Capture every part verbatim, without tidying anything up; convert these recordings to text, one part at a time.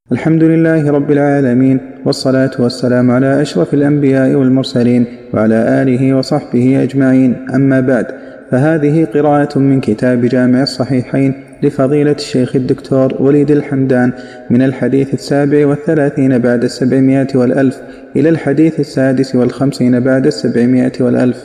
الحمد لله رب العالمين، والصلاة والسلام على أشرف الأنبياء والمرسلين وعلى آله وصحبه أجمعين. أما بعد، فهذه قراءة من كتاب جامع الصحيحين لفضيلة الشيخ الدكتور وليد الحمدان من الحديث السابع والثلاثين بعد السبعمائة والألف إلى الحديث السادس والخمسين بعد السبعمائة والألف.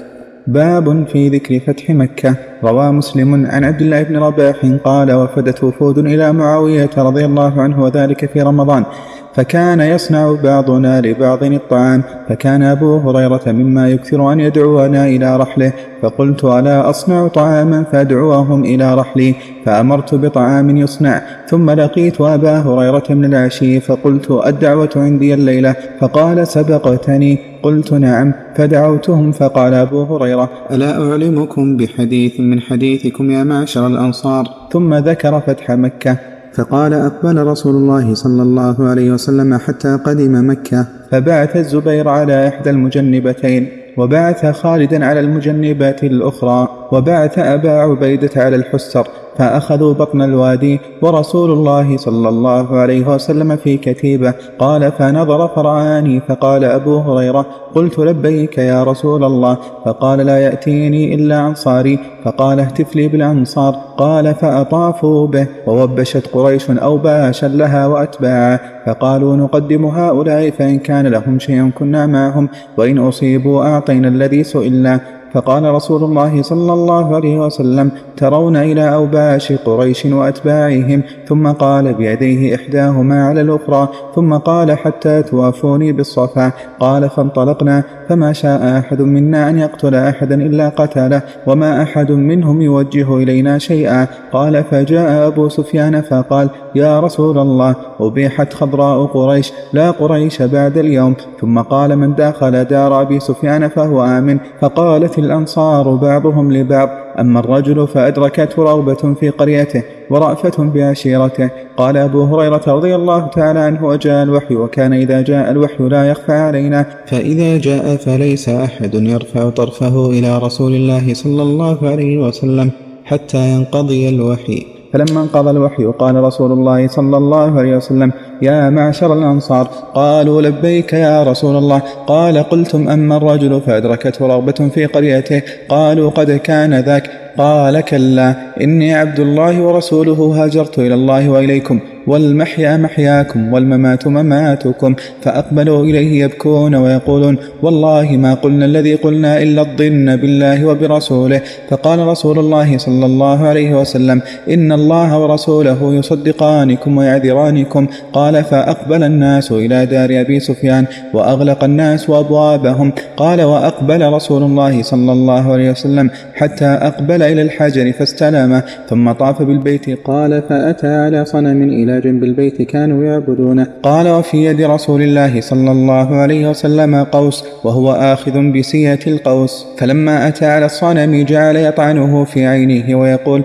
باب في ذكر فتح مكة. روى مسلم عن عبد الله بن رباح قال: وفدت وفود إلى معاوية رضي الله عنه وذلك في رمضان، فكان يصنع بعضنا لبعض الطعام، فكان أبو هريرة مما يكثر أن يدعونا إلى رحله، فقلت: ألا أصنع طعاما فأدعوهم إلى رحلي؟ فأمرت بطعام يصنع. ثم لقيت أبا هريرة من العشي فقلت: الدعوة عندي الليلة؟ فقال: سبقتني. قلت: نعم. فدعوتهم فقال أبو هريرة: ألا أعلمكم بحديث من حديثكم يا معشر الأنصار؟ ثم ذكر فتح مكة، فقال: أقبل رسول الله صلى الله عليه وسلم حتى قدم مكة، فبعث الزبير على إحدى المجنبتين، وبعث خالدا على المجنبة الأخرى، وبعث أبا عبيدة على الحسر، فأخذوا بطن الوادي، ورسول الله صلى الله عليه وسلم في كتيبة. قال: فنظر فرآني، فقال أبو هريرة: قلت: لبيك يا رسول الله. فقال: لا يأتيني إلا أنصاري. فقال: اهتف لي بالأنصار. قال: فأطافوا به، ووبشت قريش أوباشا لها وأتباعا، فقالوا: نقدم هؤلاء، فإن كان لهم شيء كنا معهم، وإن أصيبوا أعطينا الذي سئلنا. فقال رسول الله صلى الله عليه وسلم: ترون إلى أوباش قريش وأتباعهم؟ ثم قال بيديه إحداهما على الأخرى، ثم قال: حتى توافوني بالصفا. قال: فانطلقنا، فما شاء أحد منا أن يقتل أحدا إلا قتله، وما أحد منهم يوجه إلينا شيئا. قال: فجاء أبو سفيان فقال: يا رسول الله، أبيحت خضراء قريش، لا قريش بعد اليوم. ثم قال: من دخل دار أبي سفيان فهو آمن. فقالت الأنصار بعضهم لبعض: أما الرجل فأدركته رغبة في قريته ورأفة بعشيرته. قال أبو هريرة رضي الله تعالى عنه: وجاء الوحي، وكان إذا جاء الوحي لا يخفى علينا، فإذا جاء فليس أحد يرفع طرفه إلى رسول الله صلى الله عليه وسلم حتى ينقضي الوحي. فلما انقضى الوحي قال رسول الله صلى الله عليه وسلم: يا معشر الأنصار. قالوا: لبيك يا رسول الله. قال: قلتم: أما الرجل فأدركته رغبة في قريته؟ قالوا: قد كان ذاك. قال: كلا، إني عبد الله ورسوله، هاجرت إلى الله وإليكم، والمحيا محياكم والممات مماتكم. فأقبلوا إليه يبكون ويقولون: والله ما قلنا الذي قلنا إلا الظن بالله وبرسوله. فقال رسول الله صلى الله عليه وسلم: إن الله ورسوله يصدقانكم ويعذرانكم. قال: فأقبل الناس إلى دار أبي سفيان، وأغلق الناس أبوابهم. قال: وأقبل رسول الله صلى الله عليه وسلم حتى أقبل إلى الحجر فاستلمه، ثم طاف بالبيت. قال: فأتى على صنم إلى جنب البيت كانوا يعبدونه. قال: وفي يد رسول الله صلى الله عليه وسلم قوس، وهو آخذ بسية القوس. فلما أتى على الصنم جعل يطعنه في عينه ويقول: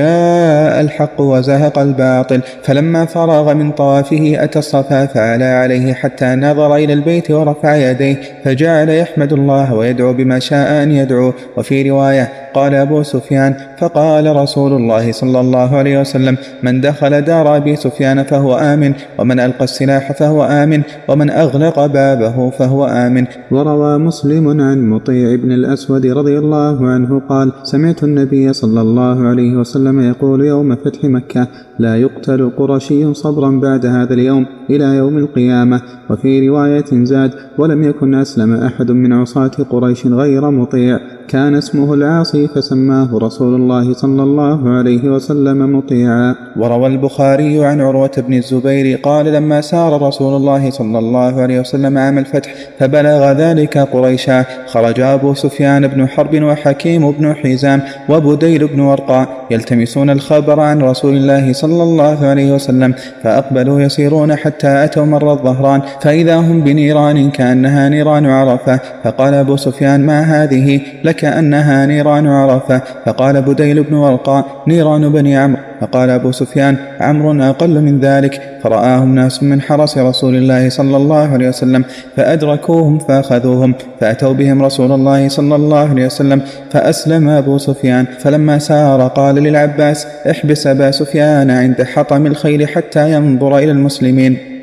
جاء الحق وزهق الباطل. فلما فرغ من طوافه أتى الصفا فعلى عليه حتى نظر إلى البيت ورفع يديه، فجعل يحمد الله ويدعو بما شاء أن يدعو. وفي رواية قال أبو سفيان: فقال رسول الله صلى الله عليه وسلم: من دخل دار أبي سفيان فهو آمن، ومن ألقى السلاح فهو آمن، ومن أغلق بابه فهو آمن. وروى مسلم عن مطيع بن الأسود رضي الله عنه قال: سمعت النبي صلى الله عليه وسلم يقول يوم فتح مكة: لا يقتل قرشي صبرا بعد هذا اليوم إلى يوم القيامة. وفي رواية زاد: ولم يكن أسلم أحد من عصاة قريش غير مطيع، كان اسمه العاصي، فسماه رسول الله صلى الله عليه وسلم مطيعا. وروى البخاري عن عروة بن الزبير قال: لما سار رسول الله صلى الله عليه وسلم عام الفتح فبلغ ذلك قريشا، خرج أبو سفيان بن حرب وحكيم بن حزام وبديل بن ورقاء يلتمسون الخبر عن رسول الله صلى الله عليه وسلم، فأقبلوا يسيرون حتى أتوا مر الظهران، فإذا هم بنيران كأنها نيران عرفة. فقال أبو سفيان: ما هذه؟ لكأنها نيران عرفة. فقال بديل بن ورقاء: نيران بني عمرو. فقال أبو سفيان: عمرو أقل من ذلك. فرآهم ناس من حرس رسول الله صلى الله عليه وسلم فأدركوهم فأخذوهم، فأتوا بهم رسول الله صلى الله عليه وسلم، فأسلم أبو سفيان. فلما سار قال للعباس: احبس أبا سفيان عند حطم الخيل حتى ينظر إلى المسلمين.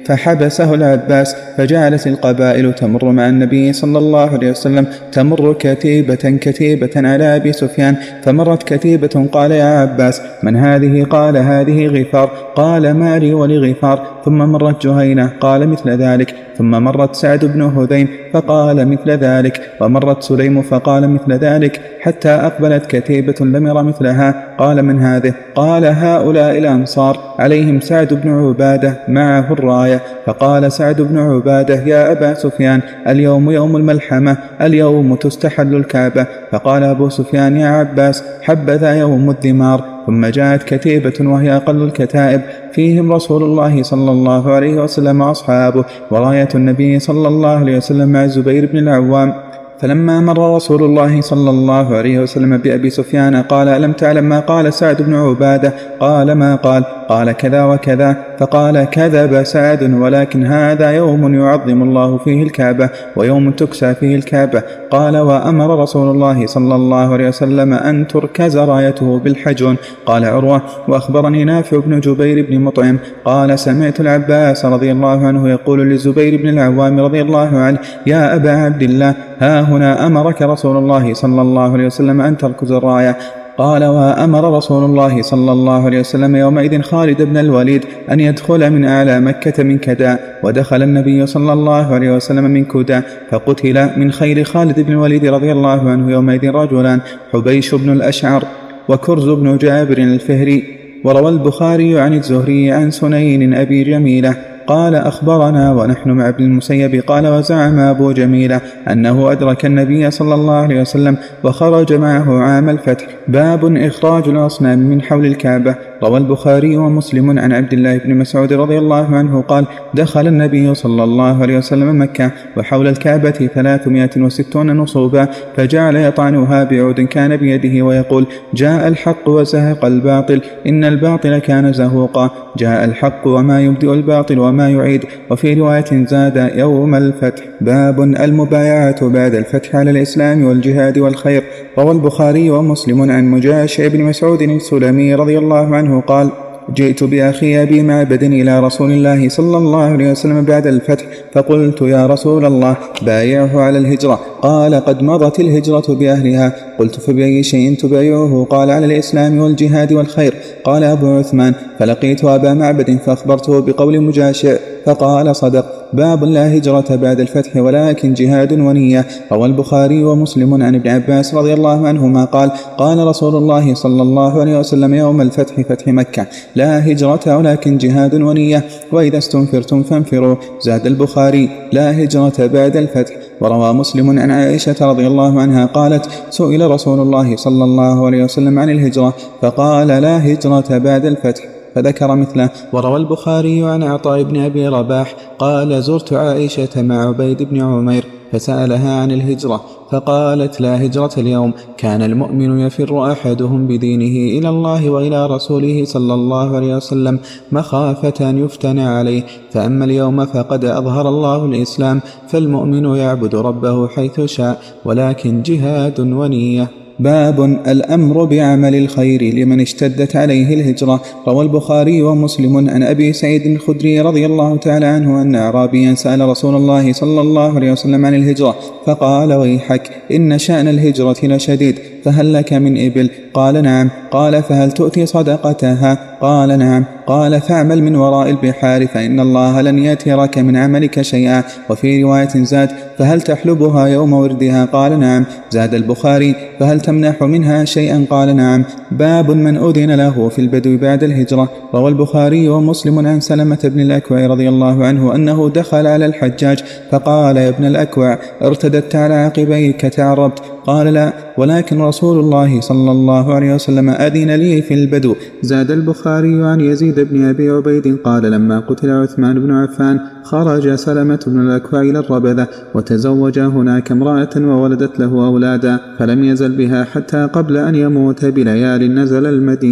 فحبسه العباس، فجعلت القبائل تمر مع النبي صلى الله عليه وسلم، تمر كتيبة كتيبة على أبي سفيان، فمرت كتيبة قال يا عباس من هذه؟ قال هذه غفار، قال ما لي ولغفار. ثم مرت جهينة قال مثل ذلك، ثم مرت سعد بن هذيم فقال مثل ذلك، ومرت سليم فقال مثل ذلك، حتى أقبلت كتيبة لم ير مثلها. قال من هذه؟ قال هؤلاء الأنصار عليهم سعد بن عبادة معه الراية. فقال سعد بن عبادة يا أبا سفيان اليوم يوم الملحمة، اليوم تستحل الكعبة. فقال أبو سفيان يا عباس حبذا يوم الدمار. ثم جاءت كتيبة وهي أقل الكتائب، فيهم رسول الله صلى الله عليه وسلم وأصحابه، وراية النبي صلى الله عليه وسلم مع الزبير بن العوام. فلما مر رسول الله صلى الله عليه وسلم بأبي سفيان قال ألم تعلم ما قال سعد بن عبادة؟ قال ما قال؟ قال كذا وكذا. فقال كذب سعد، ولكن هذا يوم يعظم الله فيه الكعبة، ويوم تكسى فيه الكعبة. قال وأمر رسول الله صلى الله عليه وسلم أن تركز رايته بالحجون. قال عروة وأخبرني نافع بن جبير بن مطعم قال سمعت العباس رضي الله عنه يقول للزبير بن العوام رضي الله عنه يا أبا عبد الله ها هنا أمرك رسول الله صلى الله عليه وسلم أن تركز الراية. قال وأمر رسول الله صلى الله عليه وسلم يومئذ خالد بن الوليد أن يدخل من أعلى مكة من كدا، ودخل النبي صلى الله عليه وسلم من كدا، فقتل من خير خالد بن الوليد رضي الله عنه يومئذ رجلان، حبيش بن الأشعر وكرز بن جابر الفهري. وروى البخاري عن الزهري عن سنين أبي جميلة قال أخبرنا ونحن مع ابن المسيب قال وزعم أبو جميلة أنه أدرك النبي صلى الله عليه وسلم وخرج معه عام الفتح. باب إخراج الأصنام من حول الكعبة. روى البخاري ومسلم عن عبد الله بن مسعود رضي الله عنه قال دخل النبي صلى الله عليه وسلم مكة وحول الكعبة ثلاثمائة وستون نصوبا، فجعل يطعنها بعود كان بيده ويقول جاء الحق وزهق الباطل إن الباطل كان زهوقا، جاء الحق وما يبدئ الباطل وما يعيد. وفي رواية زاد يوم الفتح. باب المبايعة بعد الفتح على الإسلام والجهاد والخير. روى البخاري ومسلم عن مجاشع بن مسعود السلمي رضي الله عنه قال جئت بأخي أبي معبد إلى رسول الله صلى الله عليه وسلم بعد الفتح، فقلت يا رسول الله بايعه على الهجرة. قال قد مضت الهجرة بأهلها. قلت فبأي شيء تبايعه؟ قال على الإسلام والجهاد والخير. قال أبو عثمان فلقيت أبا معبد فأخبرته بقول مجاشع فقال صدق. باب لا هجرة بعد الفتح ولكن جهاد ونية. روى البخاري ومسلم عن ابن عباس رضي الله عنهما قال قال رسول الله صلى الله عليه وسلم يوم الفتح فتح مكة لا هجرة ولكن جهاد ونية، وإذا استنفرتم فانفروا. زاد البخاري لا هجرة بعد الفتح. وروى مسلم عن عائشة رضي الله عنها قالت سئل رسول الله صلى الله عليه وسلم عن الهجرة فقال لا هجرة بعد الفتح، فذكر مثله. وروى البخاري عن عطاء بن أبي رباح قال زرت عائشة مع عبيد بن عمير فسألها عن الهجرة فقالت لا هجرة اليوم، كان المؤمن يفر أحدهم بدينه إلى الله وإلى رسوله صلى الله عليه وسلم مخافة أن يفتن عليه، فأما اليوم فقد أظهر الله الإسلام، فالمؤمن يعبد ربه حيث شاء، ولكن جهاد ونية. باب الأمر بعمل الخير لمن اشتدت عليه الهجرة. روى البخاري ومسلم عن أبي سعيد الخدري رضي الله تعالى عنه أن أعرابيا سأل رسول الله صلى الله عليه وسلم عن الهجرة فقال ويحك إن شأن الهجرة لشديد، فهل لك من إبل؟ قال نعم. قال فهل تؤتي صدقتها؟ قال نعم. قال فاعمل من وراء البحار فإن الله لن يترك من عملك شيئا. وفي رواية زاد فهل تحلبها يوم وردها؟ قال نعم. زاد البخاري فهل تمنح منها شيئا؟ قال نعم. باب من أذن له في البدو بعد الهجرة. روى البخاري ومسلم عن سلمة بن الأكوع رضي الله عنه أنه دخل على الحجاج فقال يا ابن الأكوع ارتدت على عقبيك تعربت؟ قال لا، ولكن رسول الله صلى الله عليه وسلم أذن لي في البدو. زاد البخاري عن يزيد بن أبي عبيد قال لما قتل عثمان بن عفان خرج سلمة بن الأكوع إلى الربذة وتزوج هناك امرأة وولدت له أولادا، فلم يزل بها حتى قبل أن يموت بليال نزل المدينة.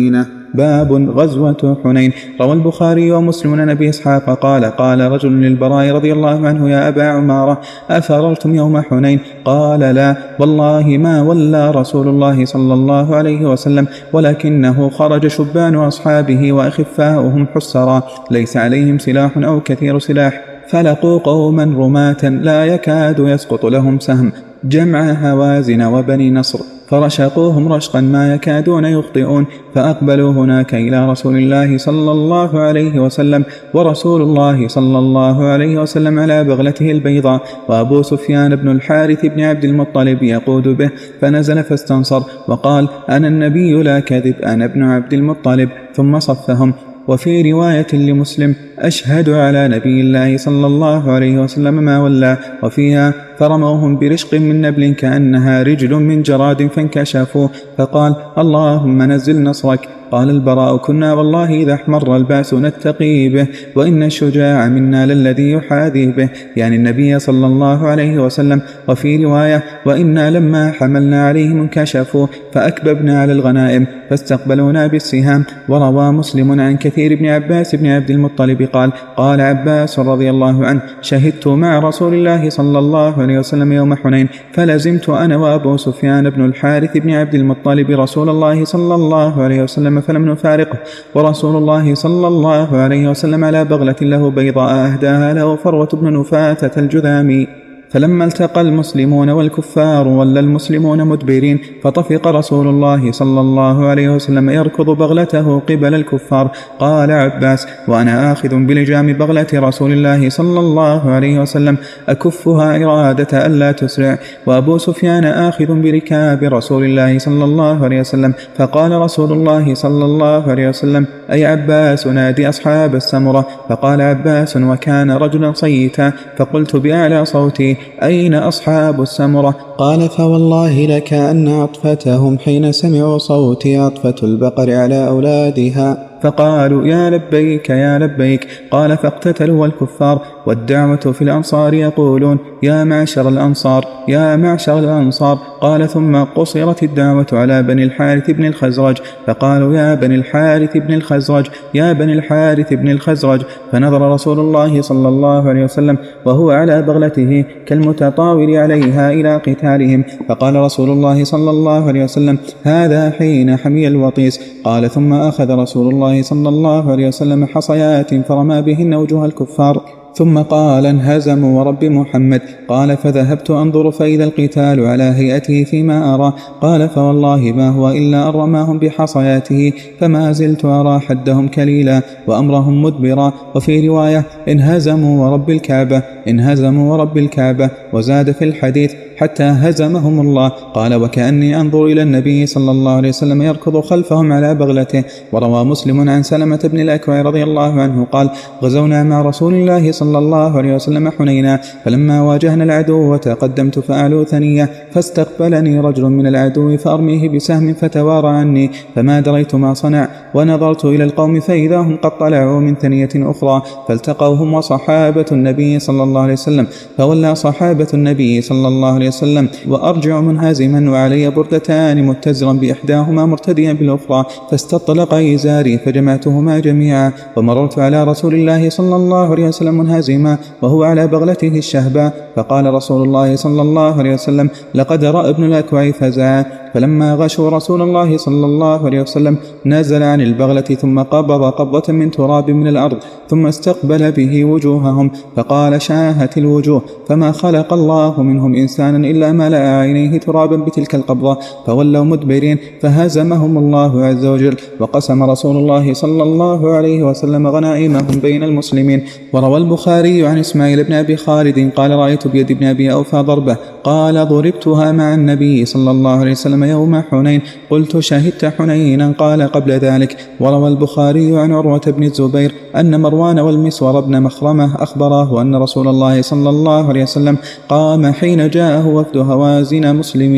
باب غزوة حنين. روى البخاري ومسلم عن أبي إسحاق قال قال رجل للبراء رضي الله عنه يا أبا عمارة أفررتم يوم حنين؟ قال لا والله ما ولى رسول الله صلى الله عليه وسلم، ولكنه خرج شبان أصحابه وأخفاؤهم حسرا ليس عليهم سلاح أو كثير سلاح، فلقوا قوما رماة لا يكاد يسقط لهم سهم، جمع هوازن وبني نصر، فرشقوهم رشقا ما يكادون يخطئون، فأقبلوا هناك إلى رسول الله صلى الله عليه وسلم، ورسول الله صلى الله عليه وسلم على بغلته البيضاء، وأبو سفيان بن الحارث بن عبد المطلب يقود به، فنزل فاستنصر وقال أنا النبي لا كذب أنا ابن عبد المطلب، ثم صفهم. وفي رواية لمسلم أشهد على نبي الله صلى الله عليه وسلم ما ولى، وفيها فرموهم برشق من نبل كأنها رجل من جراد فانكشفوا، فقال اللهم نزل نصرك. قال البراء كنا والله إذا احمر البأس نتقي به، وإن الشجاع منا للذي يحاذي به، يعني النبي صلى الله عليه وسلم. وفي رواية وإنا لما حملنا عليهم انكشفوا فأكببنا على الغنائم فاستقبلونا بالسهام. وروى مسلم عن كثير بن عباس بن عبد المطلب قال قال عباس رضي الله عنه شهدت مع رسول الله صلى الله عليه وسلم يوم حنين، فلزمت أنا وأبو سفيان بن الحارث بن عبد المطلب رسول الله صلى الله عليه وسلم فلم نفارقه، ورسول الله صلى الله عليه وسلم على بغلة له بيضاء أهداها له فروة بن نفاتة الجذامي. فلما التقى المسلمون والكفار ولى المسلمون مدبرين، فطفق رسول الله صلى الله عليه وسلم يركض بغلته قبل الكفار. قال عباس وأنا آخذ بلجام بغلة رسول الله صلى الله عليه وسلم أكفها إرادة ألا تسرع، وأبو سفيان آخذ بركاب رسول الله صلى الله عليه وسلم. فقال رسول الله صلى الله عليه وسلم أي عباس نادي أصحاب السمرة. فقال عباس وكان رجلا صيتا، فقلت بأعلى صوتي أين أصحاب السمرة؟ قال فوالله لكأن عطفتهم حين سمعوا صوتي عطفة البقر على أولادها. فقالوا يا لبيك يا لبيك. قال فاقتتلوا الكفار، والدعوة في الأنصار يقولون يا معشر الأنصار يا معشر الأنصار. قال ثم قصرت الدعوة على بني الحارث بن الخزرج، فقالوا يا بني الحارث بن الخزرج يا بني الحارث بن الخزرج. فنظر رسول الله صلى الله عليه وسلم وهو على بغلته كالمتطاول عليها إلى قتالهم، فقال رسول الله صلى الله عليه وسلم هذا حين حمي الوطيس. قال ثم أخذ رسول الله صلى الله عليه وسلم حصيات فرمى بهن وجوه الكفار، ثم قال انهزموا ورب محمد. قال فذهبت أنظر فإذا القتال على هيئته فيما أرى. قال فوالله ما هو إلا أن رماهم بحصياته، فما زلت أرى حدهم كليلا وأمرهم مدبرا. وفي رواية انهزموا ورب الكعبة انهزموا ورب الكعبة. وزاد في الحديث حتى هزمهم الله. قال وكأني أنظر إلى النبي صلى الله عليه وسلم يركض خلفهم على بغلته. وروى مسلم عن سلمة بن الأكوع رضي الله عنه قال غزونا مع رسول الله صلى الله عليه وسلم حنينا، فلما واجهنا العدو وتقدمت فأعلو ثنية، فاستقبلني رجل من العدو فأرميه بسهم فتوارى عني، فما دريت ما صنع، ونظرت إلى القوم فإذا هم قد طلعوا من ثنية أخرى، فالتقوهم وصحابة النبي صلى الله عليه وسلم، فولى صحابة النبي صلى الله عليه وسلم وأرجع منهزما وعلي بردتان متزرا بإحداهما مرتديا بالأخرى، فاستطلق إزاري فجمعتهما جميعا، ومررت على رسول الله صلى الله عليه وسلم منهزما وهو على بغلته الشهباء، فقال رسول الله صلى الله عليه وسلم لقد رأى ابن الأكوع فزعا. فلما غشوا رسول الله صلى الله عليه وسلم نزل عن البغلة ثم قبض قبضة من تراب من الأرض، ثم استقبل به وجوههم، فقال شاهت الوجوه، فما خلق الله منهم إنسانا إلا ملأ عينيه ترابا بتلك القبضة، فولوا مدبرين، فهزمهم الله عز وجل. وقسم رسول الله صلى الله عليه وسلم غنائمهم بين المسلمين. وروى البخاري عن إسماعيل بن أبي خالد قال رأيت بيد ابن أبي أوفى ضربة، قال ضربتها مع النبي صلى الله عليه وسلم يوم حنين. قلت شهدت حنينا؟ قال قبل ذلك. وروى البخاري عن عروة بن الزبير أن مروان والمسور بن مخرمة أخبره أن رسول الله صلى الله عليه وسلم قام حين جاءه وفد هوازن مسلمين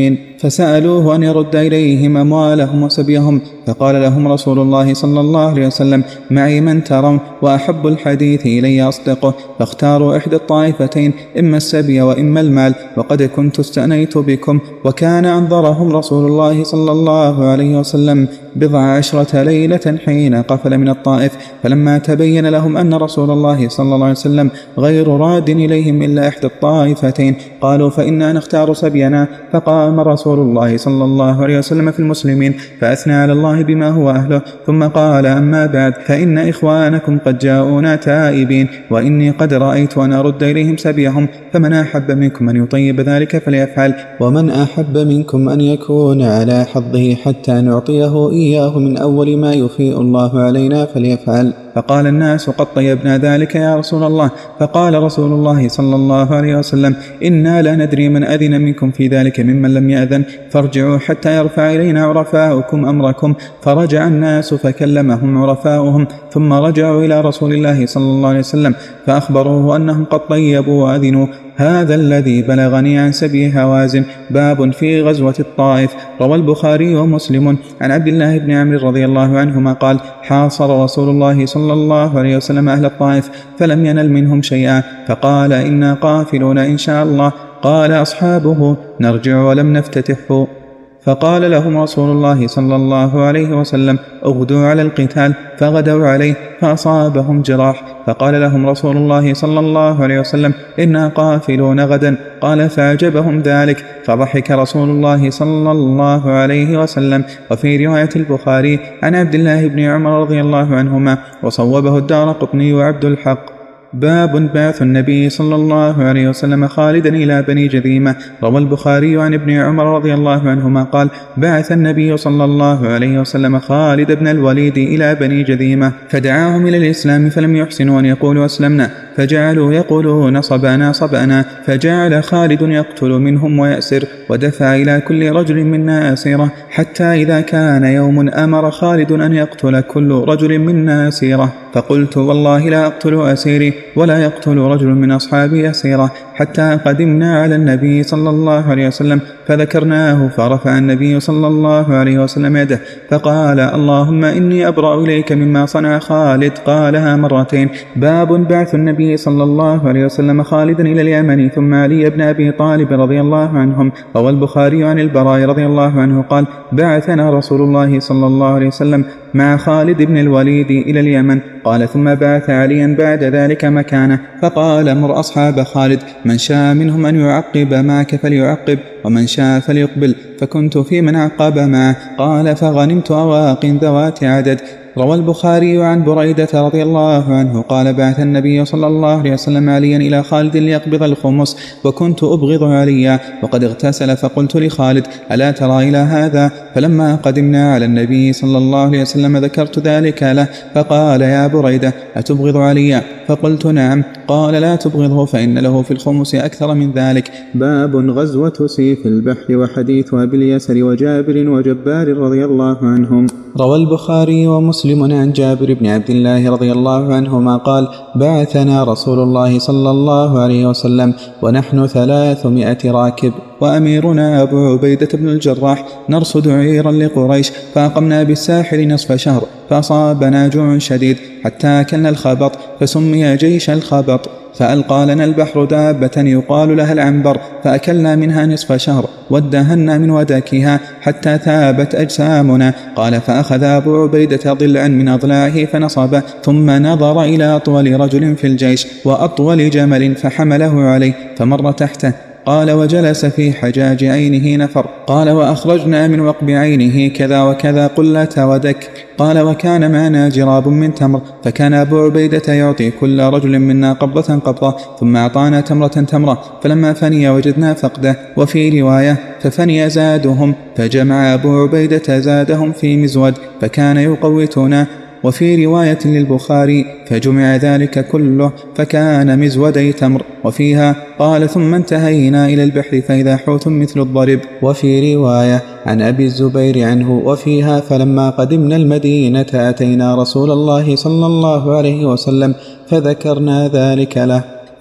فسألوه أن يرد إليهم أموالهم وسبيهم، فقال لهم رسول الله صلى الله عليه وسلم: معي من ترون، وأحب الحديث إلي أصدقه، فاختاروا إحدى الطائفتين، إما السبي وإما المال، وقد كنت استأنيت بكم. وكان أنظرهم رسول الله صلى الله عليه وسلم بضع عشرة ليلة حين قفل من الطائف، فلما تبين لهم أن رسول الله صلى الله عليه وسلم غير راد إليهم إلا إحدى الطائفتين، قالوا: فإنا نختار سبينا. فقام رسول الله صلى الله عليه وسلم في المسلمين فأثنى على الله بما هو أهله، ثم قال: أما بعد، فإن إخوانكم قد جاءونا تائبين، وإني قد رأيت أن أرد إليهم سبيهم، فمن أحب منكم أن يطيب ذلك فليفعل، ومن أحب منكم أن يكون على حظه حتى نعطيه إياه من أول ما يفيء الله علينا فليفعل. فقال الناس: قد طيبنا ذلك يا رسول الله. فقال رسول الله صلى الله عليه وسلم: إنا لا ندري من أذن منكم في ذلك ممن لم يأذن، فارجعوا حتى يرفع إلينا عرفاؤكم أمركم. فرجع الناس فكلمهم عرفاؤهم، ثم رجعوا إلى رسول الله صلى الله عليه وسلم فأخبروه أنهم قد طيبوا وأذنوا. هذا الذي بلغني عن سبي هوازن. باب في غزوة الطائف. روى البخاري ومسلم عن عبد الله بن عمرو رضي الله عنهما قال: حاصر رسول الله صلى الله عليه وسلم أهل الطائف فلم ينل منهم شيئا، فقال: إنا قافلون إن شاء الله. قال أصحابه: نرجع ولم نفتتحه. فقال لهم رسول الله صلى الله عليه وسلم: اغدوا على القتال. فغدوا عليه فأصابهم جراح، فقال لهم رسول الله صلى الله عليه وسلم: إنا قافلون غدا. قال: فأعجبهم ذلك، فضحك رسول الله صلى الله عليه وسلم. وفي رواية البخاري عن عبد الله بن عمر رضي الله عنهما، وصوبه الدارقطني وعبد الحق. باب بعث النبي صلى الله عليه وسلم خالدا إلى بني جذيمة. روى البخاري عن ابن عمر رضي الله عنهما قال: بعث النبي صلى الله عليه وسلم خالد بن الوليد إلى بني جذيمة فدعاهم إلى الإسلام، فلم يحسنوا أن يقولوا أسلمنا، فجعلوا يقولون صبأنا صبأنا، فجعل خالد يقتل منهم ويأسر، ودفع إلى كل رجل منا أسيرة، حتى إذا كان يوم أمر خالد أن يقتل كل رجل منا أسيرة، فقلت: والله لا أقتل أسيري ولا يقتل رجل من أصحابي أسيرة، حتى قدمنا على النبي صلى الله عليه وسلم فذكرناه، فرفع النبي صلى الله عليه وسلم يده فقال: اللهم إني أبرأ إليك مما صنع خالد. قالها مرتين. باب بعث النبي صلى الله عليه وسلم خالدا إلى اليمن ثم علي بن أبي طالب رضي الله عنهم. روى البخاري عن البراء رضي الله عنه قال: بعثنا رسول الله صلى الله عليه وسلم مع خالد بن الوليد إلى اليمن. قال: ثم بعث عليا بعد ذلك مكانه، فقال: مر أصحاب خالد من شاء منهم أن يعقب معك فليعقب، ومن شاء فليقبل، فكنت في من عقب معه. قال: فغنمت أواق ذوات عدد. روى البخاري عن بريدة رضي الله عنه قال: بعث النبي صلى الله عليه وسلم عليا إلى خالد ليقبض الخمس، وكنت أبغض عليا وقد اغتسل، فقلت لخالد: ألا ترى إلى هذا؟ فلما قدمنا على النبي صلى الله عليه وسلم ذكرت ذلك له، فقال: يا بريدة أتبغض عليا؟ فقلت: نعم. قال: لا تبغضه، فإن له في الخمس أكثر من ذلك. باب غزوة سيف البحر وحديث أبي اليسر وجابر وجبار رضي الله عنهم. روى البخاري ومسلم عن جابر بن عبد الله رضي الله عنهما قال: بعثنا رسول الله صلى الله عليه وسلم ونحن ثلاثمائة راكب، وأميرنا أبو عبيدة بن الجراح، نرصد عيرا لقريش، فأقمنا بالساحل نصف شهر، فأصابنا جوع شديد حتى أكلنا الخبط، فسمي جيش الخبط. فألقى لنا البحر دابة يقال لها العنبر، فأكلنا منها نصف شهر، وادهنا من ودكها حتى ثابت أجسامنا. قال: فأخذ أبو عبيدة ضلعا من أضلاعه فنصبه، ثم نظر إلى أطول رجل في الجيش وأطول جمل فحمله عليه فمر تحته. قال: وجلس في حجاج عينه نفر. قال: وأخرجنا من وقب عينه كذا وكذا قلة ودك. قال: وكان معنا جراب من تمر، فكان أبو عبيدة يعطي كل رجل منا قبضة قبضة، ثم أعطانا تمرة تمرة، فلما فني وجدنا فقده. وفي رواية: ففني زادهم، فجمع أبو عبيدة زادهم في مزود، فكان يقوتنا. وفي رواية للبخاري: فجمع ذلك كله فكان مزودي تمر. وفيها قال: ثم انتهينا إلى البحر فإذا حوت مثل الضرب. وفي رواية عن أبي الزبير عنه: وفيها: فلما قدمنا المدينة أتينا رسول الله صلى الله عليه وسلم فذكرنا ذلك له،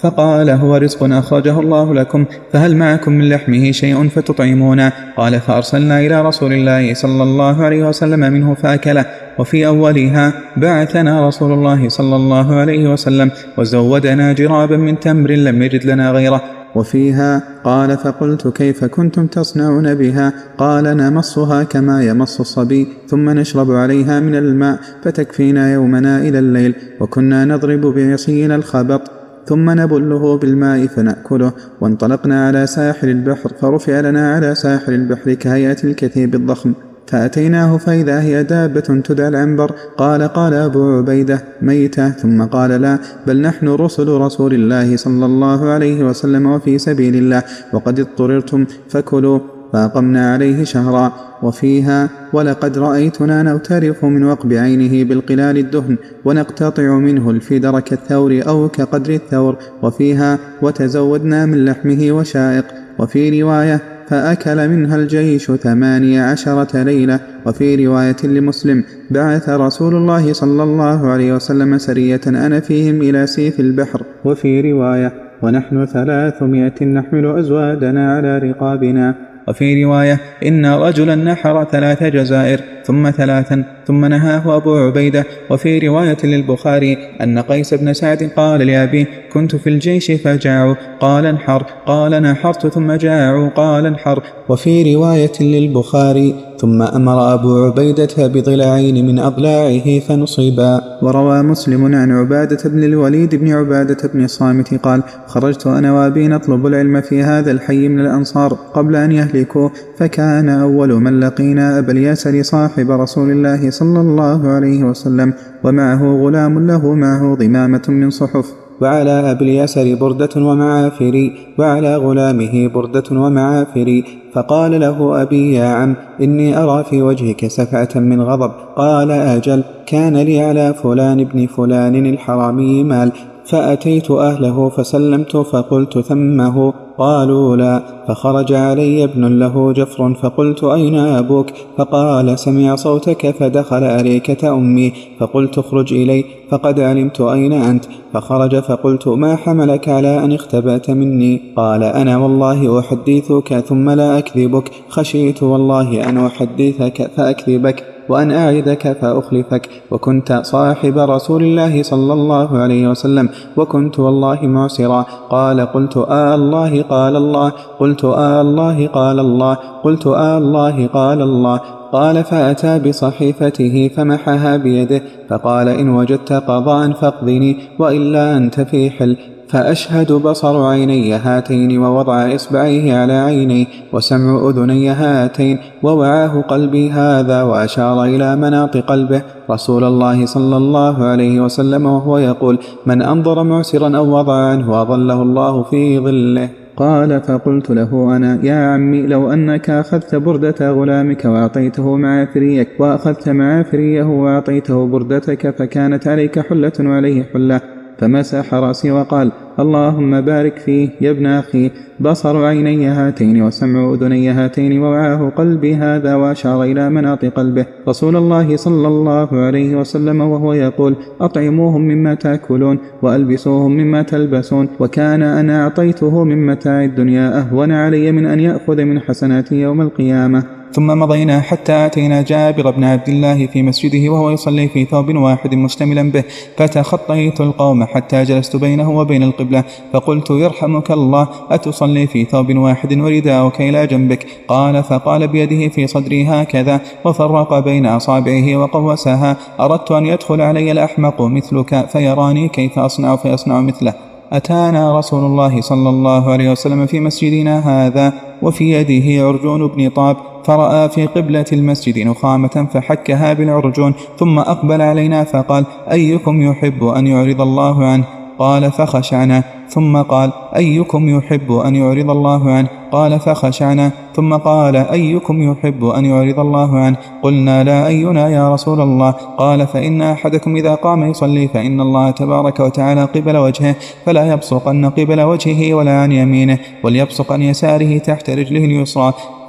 فقال هو رزق أخرجه الله لكم، فهل معكم من لحمه شيء فتطعمونه؟ قال فأرسلنا إلى رسول الله صلى الله عليه وسلم منه فأكله. وفي أولها بعثنا رسول الله صلى الله عليه وسلم وزودنا جرابا من تمر لم يجد لنا غيره. وفيها قال فقلت كيف كنتم تصنعون بها؟ قال نمصها كما يمص الصبي ثم نشرب عليها من الماء فتكفينا يومنا إلى الليل، وكنا نضرب بعصينا الخبط ثم نبله بالماء فنأكله. وانطلقنا على ساحل البحر فرفع لنا على ساحل البحر كهيئة الكثيب الضخم، فأتيناه فإذا هي دابة تدعى العنبر. قال قال أبو عبيدة ميتة؟ ثم قال لا، بل نحن رسل رسول الله صلى الله عليه وسلم وفي سبيل الله، وقد اضطررتم فكلوا. فأقمنا عليه شهرا. وفيها ولقد رأيتنا نغترف من وقب عينه بالقلال الدهن ونقتطع منه الفدر كالثور أو كقدر الثور. وفيها وتزودنا من لحمه وشائق. وفي رواية فأكل منها الجيش ثماني عشرة ليلة. وفي رواية لمسلم بعث رسول الله صلى الله عليه وسلم سرية أنا فيهم إلى سيف البحر. وفي رواية ونحن ثلاثمائة نحمل أزوادنا على رقابنا. وفي رواية إن رجلا نحر ثلاث جزائر ثم ثلاثا ثم نهاه أبو عبيدة. وفي رواية للبخاري أن قيس بن سعد قال لأبي كنت في الجيش فجاعوا قال انحر، قال نحرت ثم جاعوا قال انحر. وفي رواية للبخاري ثم أمر أبو عبيدة بضلعين من أضلاعه فنصبا. وروى مسلم عن عبادة بن الوليد بن عبادة بن الصامت قال خرجت أنا وأبي نطلب العلم في هذا الحي من الأنصار قبل أن يهلكوا، فكان أول من لقينا أبا الياسر صاحب رسول الله صلى الله عليه وسلم، ومعه غلام له معه ضمامة من صحف، وعلى أبي الياسر بردة ومعافري، وعلى غلامه بردة ومعافري. فقال له أبي يا عم إني أرى في وجهك سفعة من غضب. قال أجل، كان لي على فلان ابن فلان الحرامي مال، فأتيت أهله فسلمت فقلت ثمه، قالوا لا. فخرج علي ابن له جفر فقلت أين أبوك؟ فقال سمع صوتك فدخل أريكة أمي، فقلت اخرج إلي فقد علمت أين أنت. فخرج فقلت ما حملك على أن اختبأت مني؟ قال أنا والله أحدثك ثم لا أكذبك، خشيت والله أن أحدثك فأكذبك وأن أعدك فأخلفك، وكنت صاحب رسول الله صلى الله عليه وسلم، وكنت والله معسرا. قال قلت آه الله قال الله، قلت آه الله قال الله، قلت آه الله قال الله. قال فأتى بصحيفته فمحها بيده فقال إن وجدت قضاء فاقضني وإلا أنت في حل. فأشهد بصر عيني هاتين ووضع إصبعيه على عيني وسمع أذني هاتين ووعاه قلبي هذا، وأشار إلى مناط قلبه رسول الله صلى الله عليه وسلم وهو يقول من أنظر معسرا أو وضع عنه أظله الله في ظله. قال فقلت له أنا يا عمي لو أنك أخذت بردة غلامك وأعطيته معافريك وأخذت معافريه وأعطيته بردتك فكانت عليك حلة وعليه حلة. فمسح رأسي وقال اللهم بارك فيه يا ابن أخي، بصر عيني هاتين وسمع أذني هاتين ووعاه قلبي هذا، وأشار إلى مناط قلبه رسول الله صلى الله عليه وسلم وهو يقول أطعموهم مما تأكلون وألبسوهم مما تلبسون، وكان أنا أعطيته من متاع الدنيا أهون علي من أن يأخذ من حسناتي يوم القيامة. ثم مضينا حتى أتينا جابر بن عبد الله في مسجده وهو يصلي في ثوب واحد مشتملا به، فتخطيت القوم حتى جلست بينه وبين القبلة فقلت يرحمك الله أتصلي في ثوب واحد ورداؤك إلى جنبك؟ قال فقال بيده في صدري هكذا وفرق بين أصابعه وقوسها، أردت أن يدخل علي الأحمق مثلك فيراني كيف أصنع فيصنع مثله. أتانا رسول الله صلى الله عليه وسلم في مسجدنا هذا وفي يده عرجون بن طاب، فرأى في قبلة المسجد نخامة فحكها بالعرجون ثم أقبل علينا فقال أيكم يحب أن يعرض الله عنه؟ قال فخشعنا. ثم قال أيكم يحب أن يعرض الله عنه؟ قال فخشعنا. ثم قال أيكم يحب أن يعرض الله عنه؟ قلنا لا أينا يا رسول الله. قال فإن أحدكم إذا قام يصلي فإن الله تبارك وتعالى قبل وجهه فلا يبصقن قبل وجهه ولا عن يمينه، وليبصق عن يساره تحت رجله اليسرى،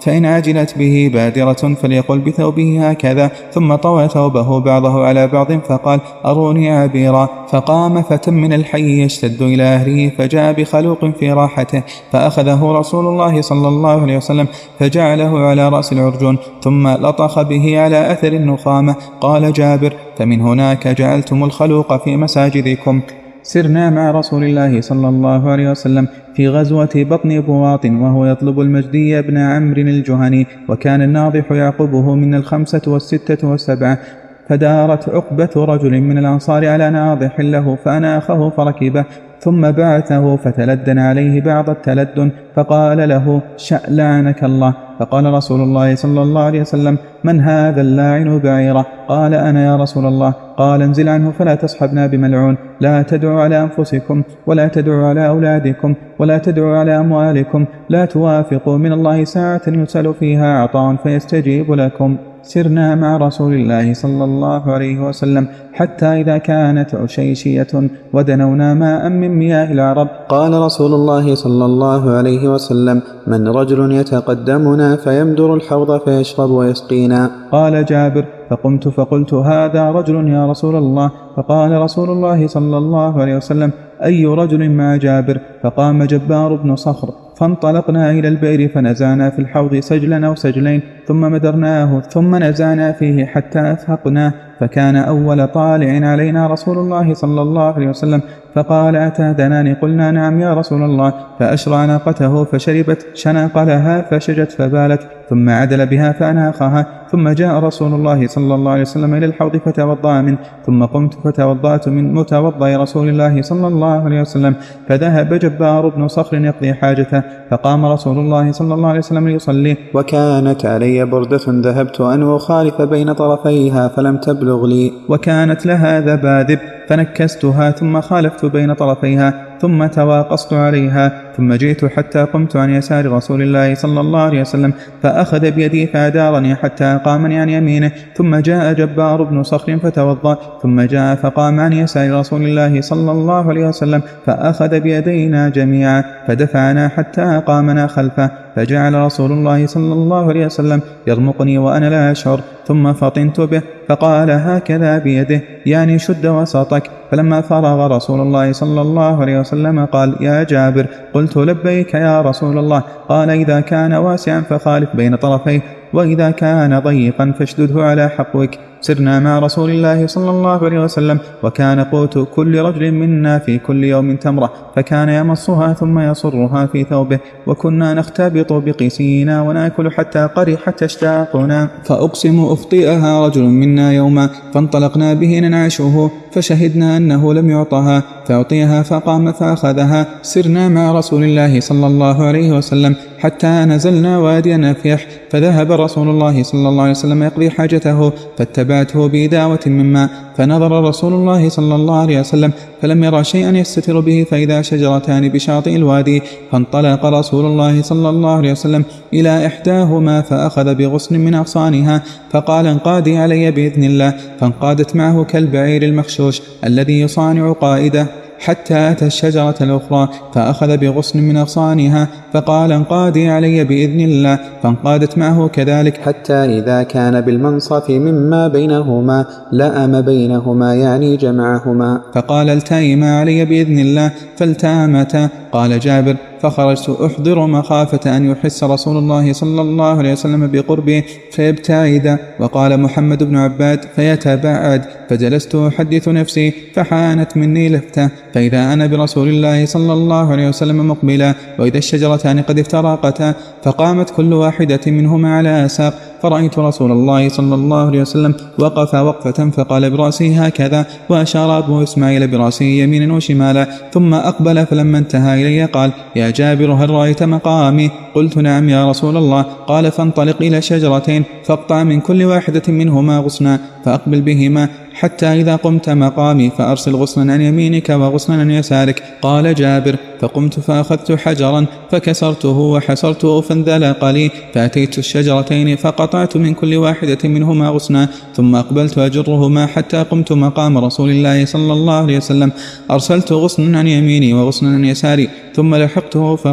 فإن عجلت به بادرة فليقل بثوبه هكذا، ثم طوى ثوبه بعضه على بعض فقال أروني عبيرا، فقام فتم من الحي يشتد إلى أهله، فجاء بخلوق في راحته فأخذه رسول الله صلى الله عليه وسلم فجعله على رأس العرجون ثم لطخ به على أثر النخامة. قال جابر فمن هناك جعلتم الخلوق في مساجدكم. سرنا مع رسول الله صلى الله عليه وسلم في غزوة بطن بواط وهو يطلب المجدي بن عمرو الجهني، وكان الناضح يعقبه من الخمسة والستة والسبعة، فدارت عقبة رجل من الأنصار على ناضح له فأناخه فركبه، ثم بعثه فتلدن عليه بعض التلدن فقال له شألعنك الله. فقال رسول الله صلى الله عليه وسلم من هذا اللاعن بعيره؟ قال أنا يا رسول الله. قال انزل عنه فلا تصحبنا بملعون، لا تدعوا على أنفسكم ولا تدعوا على أولادكم ولا تدعوا على أموالكم، لا توافقوا من الله ساعة يسأل فيها عطاء فيستجيب لكم. سرنا مع رسول الله صلى الله عليه وسلم حتى إذا كانت عشيشية ودنونا ماء من مياه العرب، قال رسول الله صلى الله عليه وسلم من رجل يتقدمنا فيمدر الحوض فيشرب ويسقينا؟ قال جابر فقمت فقلت هذا رجل يا رسول الله. فقال رسول الله صلى الله عليه وسلم أي رجل مع جابر؟ فقام جبار بن صخر فانطلقنا إلى البئر فنزعنا في الحوض سجلا أو سجلين ثم مدرناه ثم نزعنا فيه حتى أفهقناه، فكان أول طالع علينا رسول الله صلى الله عليه وسلم فقال أتهدنان؟ قلنا نعم يا رسول الله، فأشرع ناقته فشربت، شنق لها فشجت فبالت، ثم عدل بها فأناخها، ثم جاء رسول الله صلى الله عليه وسلم إلى الحوض فتوضأ منه، ثم قمت فتوضأت من متوضأ رسول الله صلى الله عليه وسلم، فذهب جبار بن صخر يقضي حاجته، فقام رسول الله صلى الله عليه وسلم ليصلي، وكانت علي بردة ذهبت أن أخالف بين طرفيها فلم تبلغ لي، وكانت لها ذباذب فنكستها ثم خالفت بين طرفيها ثم تواقصت عليها، ثم جئت حتى قمت عن يسار رسول الله صلى الله عليه وسلم فأخذ بيدي فأدارني حتى أقامني عن يمينه، ثم جاء جبار بن صخر فتوضأ، ثم جاء فقام عن يسار رسول الله صلى الله عليه وسلم فأخذ بيدينا جميعا فدفعنا حتى أقامنا خلفه، فجعل رسول الله صلى الله عليه وسلم يرمقني وأنا لا أشعر، ثم فطنت به فقال هكذا بيده يعني شد وسطك. فلما فرغ رسول الله صلى الله عليه وسلم قال يا جابر، قلت لبيك يا رسول الله. قال إذا كان واسعا فخالف بين طرفيه، وإذا كان ضيقا فاشدده على حقوك. سرنا مع رسول الله صلى الله عليه وسلم وكان قوت كل رجل منا في كل يوم تمرة، فكان يمصها ثم يصرها في ثوبه، وكنا نختبط بقيسينا ونأكل حتى قرحت اشتاقنا، فأقسم أفطئها رجل منا يوما فانطلقنا به ننعشه، فشهدنا أنه لم يعطها فأعطيها فقام فأخذها. سرنا مع رسول الله صلى الله عليه وسلم حتى نزلنا وادي نفيح، فذهب رسول الله صلى الله عليه وسلم يقضي حاجته، فاتبعته بإداوة من ماء، فنظر رسول الله صلى الله عليه وسلم فلم يرى شيئا يستتر به، فإذا شجرتان بشاطئ الوادي، فانطلق رسول الله صلى الله عليه وسلم إلى إحداهما فأخذ بغصن من أغصانها فقال انقادي علي بإذن الله، فانقادت معه كالبعير المخشوش الذي يصانع قائده حتى أتى الشجرة الأخرى فأخذ بغصن من أغصانها فقال انقادي علي بإذن الله، فانقادت معه كذلك حتى إذا كان بالمنصف مما بينهما لأم بينهما يعني جمعهما، فقال التئما علي بإذن الله فالتامتا. قال جابر فخرجت أحضر مخافة أن يحس رسول الله صلى الله عليه وسلم بقربه فيبتعد، وقال محمد بن عباد فيتبعد، فجلست أحدث نفسي فحانت مني لفتة، فإذا أنا برسول الله صلى الله عليه وسلم مقبلا، وإذا الشجرتان قد افترقتا، فقامت كل واحدة منهما على ساق، فرأيت رسول الله صلى الله عليه وسلم وقف وقفة فقال برأسه هكذا، وأشار أبو إسماعيل برأسه يمينا وشمالا، ثم أقبل، فلما انتهى إلي قال يا جابر هل رأيت مقامي؟ قلت نعم يا رسول الله. قال فانطلق إلى شجرتين فاقطع من كل واحدة منهما غصنا فأقبل بهما حتى إذا قمت مقامي فأرسل غصنا عن يمينك وغصنا عن يسارك. قال جابر فقمت فأخذت حجرا فكسرته وحصرته فانذلق لي، فأتيت الشجرتين فقطعت من كل واحدة منهما غصنا، ثم أقبلت أجرهما حتى قمت مقام رسول الله صلى الله عليه وسلم، أرسلت غصنا عن يميني وغصنا عن يساري، ثم لحقته فقلت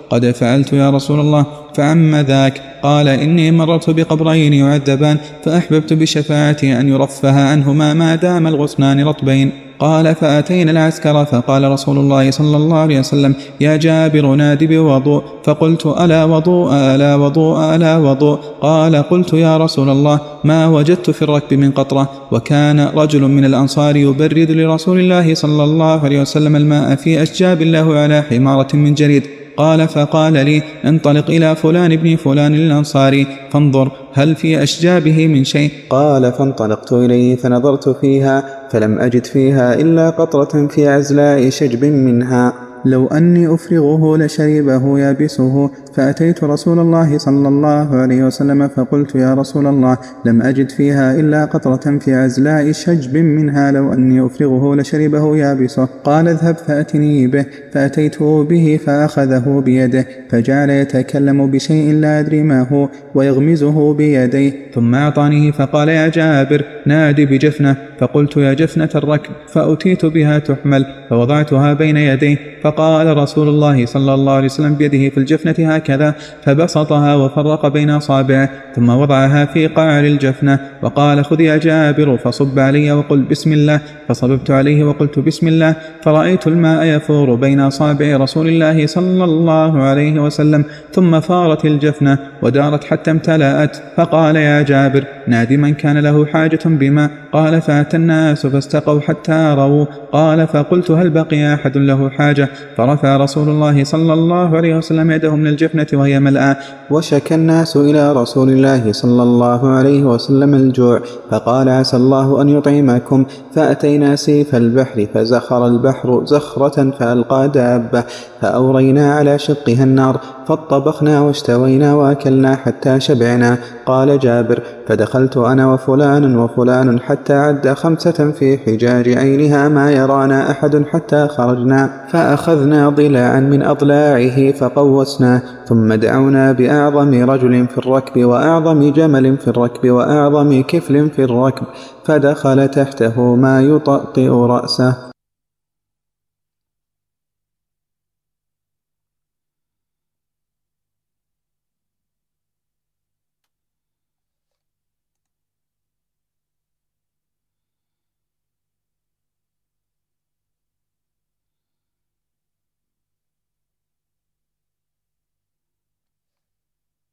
قد فعلت يا رسول الله. فعم ذاك؟ قال إني مررت بقبرين يعذبان فأحببت بشفاعتي أن يرفه عنهما ما دام الغصنان رطبين. قال فأتينا العسكر فقال رسول الله صلى الله عليه وسلم يا جابر نادي بوضوء. فقلت ألا وضوء ألا وضوء ألا وضوء. قال قلت يا رسول الله ما وجدت في الركب من قطرة. وكان رجل من الأنصار يبرد لرسول الله صلى الله عليه وسلم الماء في أشجاب له على حمارة من جريد. قال فقال لي انطلق إلى فلان ابن فلان الأنصاري فانظر هل في أشجابه من شيء. قال فانطلقت إليه فنظرت فيها فلم أجد فيها إلا قطرة في عزلاء شجب منها لو أني أفرغه لشربه يابسه. فأتيت رسول الله صلى الله عليه وسلم فقلت يا رسول الله لم أجد فيها إلا قطرة في عزلاء شجب منها لو أني أفرغه لشربه يابسه. قال اذهب فأتني به. فأتيته به فأخذه بيده فجعل يتكلم بشيء لا أدري ما هو ويغمزه بيديه ثم أعطانيه فقال يا جابر نادي بجفنة. فقلت يا جفنة الركب. فأتيت بها تحمل فوضعتها بين يديه فقال رسول الله صلى الله عليه وسلم بيده في الجفنة هكذا فبسطها وفرق بين أصابعه ثم وضعها في قعر الجفنة وقال خذ يا جابر فصب علي وقل بسم الله. فصببت عليه وقلت بسم الله فرأيت الماء يفور بين أصابع رسول الله صلى الله عليه وسلم ثم فارت الجفنة ودارت حتى امتلأت. فقال يا جابر نادي من كان له حاجة بما. قال فأتى الناس فاستقوا حتى رووا. قال فقلت هل بقي أحد له حاجة؟ فرفع رسول الله صلى الله عليه وسلم يده من الجفنة وهي ملأى. وشكى الناس إلى رسول الله صلى الله عليه وسلم الجوع فقال عسى الله أن يطعمكم. فأتينا سيف البحر فزخر البحر زخرة فألقى دابة فأورينا على شقها النار فاطبخنا واشتوينا وأكلنا حتى شبعنا. قال جابر فدخلت أنا وفلان وفلان حتى عد خمسة في حجاج عينها ما يرانا أحد حتى خرجنا فأخذنا ضلاعا من أضلاعه فقوسنا ثم دعونا بأعظم رجل في الركب وأعظم جمل في الركب وأعظم كفل في الركب فدخل تحته ما يطأطئ رأسه.